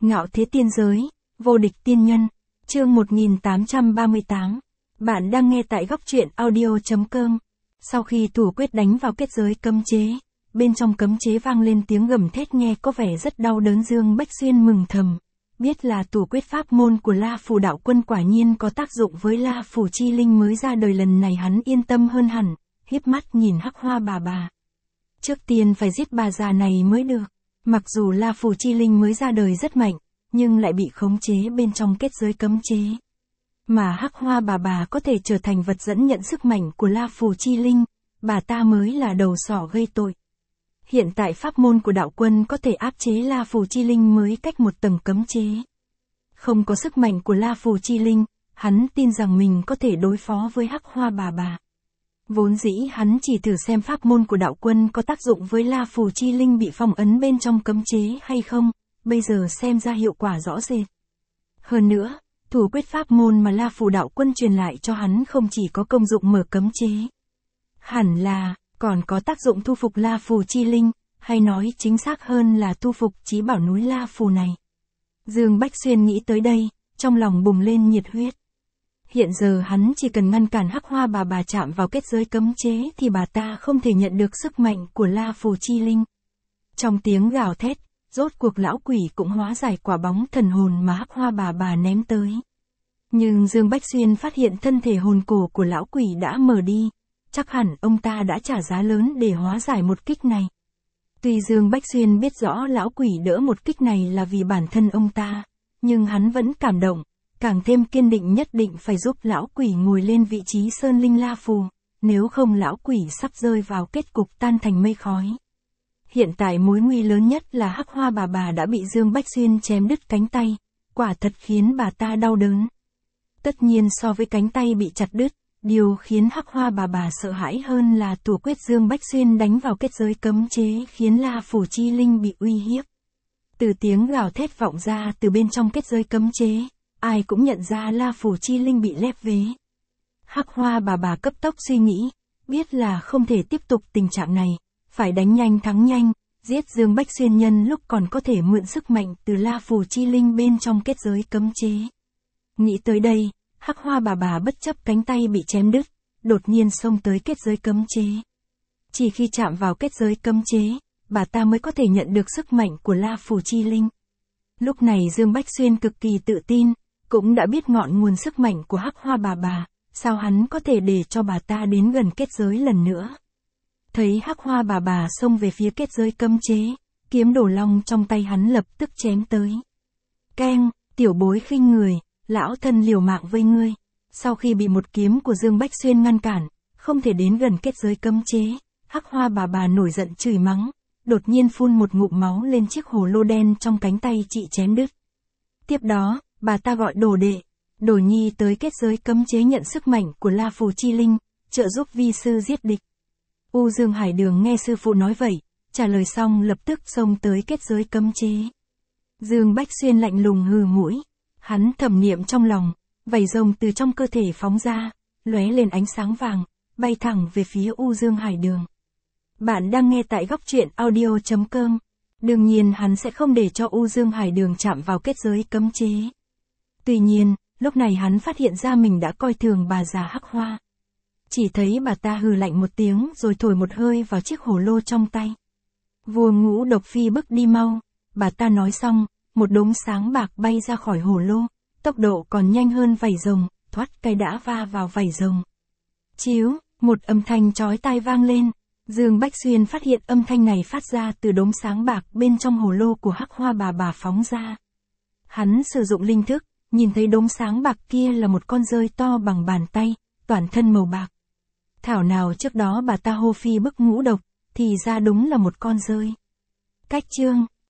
Ngạo thế tiên giới, vô địch tiên nhân, chương 1838. Bạn đang nghe tại góc truyện audio.com. Sau khi thủ quyết đánh vào kết giới cấm chế, bên trong cấm chế vang lên tiếng gầm thét nghe có vẻ rất đau đớn. Dương Bách Xuyên mừng thầm, biết là thủ quyết pháp môn của La Phù đạo quân quả nhiên có tác dụng với La Phù chi linh mới ra đời. Lần này hắn yên tâm hơn hẳn, híp mắt nhìn Hắc Hoa bà. Trước tiên phải giết bà già này mới được. Mặc dù La Phù chi linh mới ra đời rất mạnh, nhưng lại bị khống chế bên trong kết giới cấm chế. Mà Hắc Hoa bà có thể trở thành vật dẫn nhận sức mạnh của La Phù chi linh, bà ta mới là đầu sỏ gây tội. Hiện tại pháp môn của đạo quân có thể áp chế La Phù chi linh mới cách một tầng cấm chế. Không có sức mạnh của La Phù chi linh, hắn tin rằng mình có thể đối phó với Hắc Hoa bà. Vốn dĩ hắn chỉ thử xem pháp môn của đạo quân có tác dụng với La Phù chi linh bị phong ấn bên trong cấm chế hay không, bây giờ xem ra hiệu quả rõ rệt. Hơn nữa, thủ quyết pháp môn mà La Phù đạo quân truyền lại cho hắn không chỉ có công dụng mở cấm chế. Hẳn là, còn có tác dụng thu phục La Phù chi linh, hay nói chính xác hơn là thu phục chí bảo núi La Phù này. Dương Bách Xuyên nghĩ tới đây, trong lòng bùng lên nhiệt huyết. Hiện giờ hắn chỉ cần ngăn cản Hắc Hoa bà chạm vào kết giới cấm chế thì bà ta không thể nhận được sức mạnh của La Phù chi linh. Trong tiếng gào thét, rốt cuộc lão quỷ cũng hóa giải quả bóng thần hồn mà Hắc Hoa bà ném tới. Nhưng Dương Bách Xuyên phát hiện thân thể hồn cổ của lão quỷ đã mờ đi, chắc hẳn ông ta đã trả giá lớn để hóa giải một kích này. Tuy Dương Bách Xuyên biết rõ lão quỷ đỡ một kích này là vì bản thân ông ta, nhưng hắn vẫn cảm động, càng thêm kiên định nhất định phải giúp lão quỷ ngồi lên vị trí sơn linh La Phù, nếu không lão quỷ sắp rơi vào kết cục tan thành mây khói. Hiện tại mối nguy lớn nhất là Hắc Hoa bà đã bị Dương Bách Xuyên chém đứt cánh tay, quả thật khiến bà ta đau đớn. Tất nhiên so với cánh tay bị chặt đứt, điều khiến Hắc Hoa bà sợ hãi hơn là thủ quyết Dương Bách Xuyên đánh vào kết giới cấm chế khiến La Phù chi linh bị uy hiếp. Từ tiếng gào thét vọng ra từ bên trong kết giới cấm chế, ai cũng nhận ra La Phù chi linh bị lép vế. Hắc Hoa bà cấp tốc suy nghĩ, biết là không thể tiếp tục tình trạng này, phải đánh nhanh thắng nhanh, giết Dương Bách Xuyên nhân lúc còn có thể mượn sức mạnh từ La Phù chi linh bên trong kết giới cấm chế. Nghĩ tới đây, Hắc Hoa bà bất chấp cánh tay bị chém đứt, đột nhiên xông tới kết giới cấm chế. Chỉ khi chạm vào kết giới cấm chế, bà ta mới có thể nhận được sức mạnh của La Phù chi linh. Lúc này Dương Bách Xuyên cực kỳ tự tin, cũng đã biết ngọn nguồn sức mạnh của Hắc Hoa bà, sao hắn có thể để cho bà ta đến gần kết giới lần nữa. Thấy Hắc Hoa bà xông về phía kết giới cấm chế, kiếm Đồ Long trong tay hắn lập tức chém tới. Keng, tiểu bối khinh người, lão thân liều mạng với ngươi. Sau khi bị một kiếm của Dương Bách Xuyên ngăn cản, không thể đến gần kết giới cấm chế, Hắc Hoa bà nổi giận chửi mắng, đột nhiên phun một ngụm máu lên chiếc hồ lô đen trong cánh tay chị chém đứt. Tiếp đó, bà ta gọi Đồ đệ, Đồ nhi tới kết giới cấm chế nhận sức mạnh của La Phù chi linh, trợ giúp vi sư giết địch. U Dương Hải Đường nghe sư phụ nói vậy, trả lời xong lập tức xông tới kết giới cấm chế. Dương Bách Xuyên lạnh lùng hừ mũi, hắn thầm niệm trong lòng, vảy rồng từ trong cơ thể phóng ra, lóe lên ánh sáng vàng, bay thẳng về phía U Dương Hải Đường. Bạn đang nghe tại góc truyện audio.com. Đương nhiên hắn sẽ không để cho U Dương Hải Đường chạm vào kết giới cấm chế. Tuy nhiên, lúc này hắn phát hiện ra mình đã coi thường bà già Hắc Hoa. Chỉ thấy bà ta hừ lạnh một tiếng rồi thổi một hơi vào chiếc hồ lô trong tay. Vua Ngũ Độc Phi bước đi mau, bà ta nói xong, một đốm sáng bạc bay ra khỏi hồ lô, tốc độ còn nhanh hơn vảy rồng, thoát cái đã va vào vảy rồng. Chíu, một âm thanh chói tai vang lên. Dương Bách Xuyên phát hiện âm thanh này phát ra từ đốm sáng bạc bên trong hồ lô của Hắc Hoa bà phóng ra. Hắn sử dụng linh thức, nhìn thấy đốm sáng bạc kia là một con dơi to bằng bàn tay, toàn thân màu bạc. Thảo nào trước đó bà ta hô phi bức ngũ độc, thì ra đúng là một con dơi. Cách chương